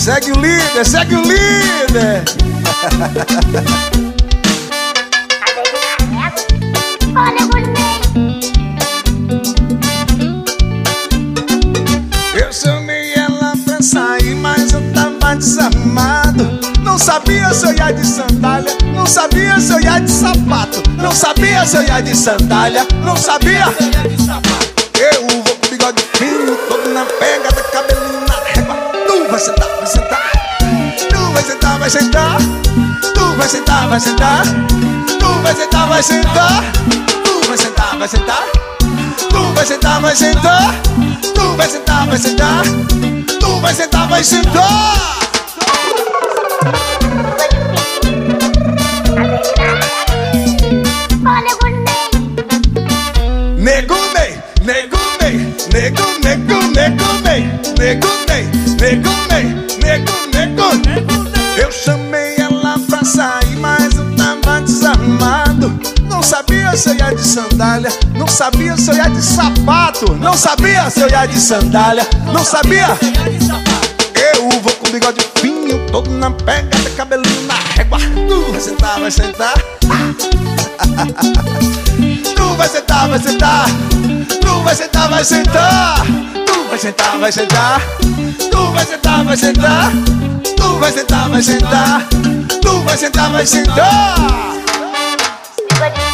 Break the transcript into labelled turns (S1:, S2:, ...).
S1: Segue o líder, segue o líder. Eu chamei ela pra sair, mas eu tava desarmado. Não sabia se eu ia de sandália, não sabia se eu ia de sapato, não sabia se eu ia de sandália, não sabia. Eu vou com bigode fino, todo na pegada, cabelinho na régua. Tu vai sentar, vai sentar. Tu vai sentar, vai sentar. Tu vai sentar, vai sentar. Tu vai sentar, vai sentar. Tu vai sentar, vai sentar. Tu vai sentar, vai sentar. Tu vai sentar, vai sentar. Tu vai sentar, vai sentar. Nego Ney, nego Ney, nego, nego, nego Ney, nego Ney, nego Ney, nego. Eu chamei ela pra sair, mas eu tava desarmado. Não sabia se eu ia de sandália, não sabia se eu ia de sapato, não sabia se eu ia de sandália, não sabia. Eu vou com bigode fino, todo na pegada, cabelinho na régua. Tu vai sentar, vai sentar. Tu vai sentar, vai sentar. Tu vai sentar, vai sentar. Tu vai sentar, vai sentar. Tu vai sentar, vai sentar. Tu vai sentar, vai sentar. Tu vai sentar, vai sentar.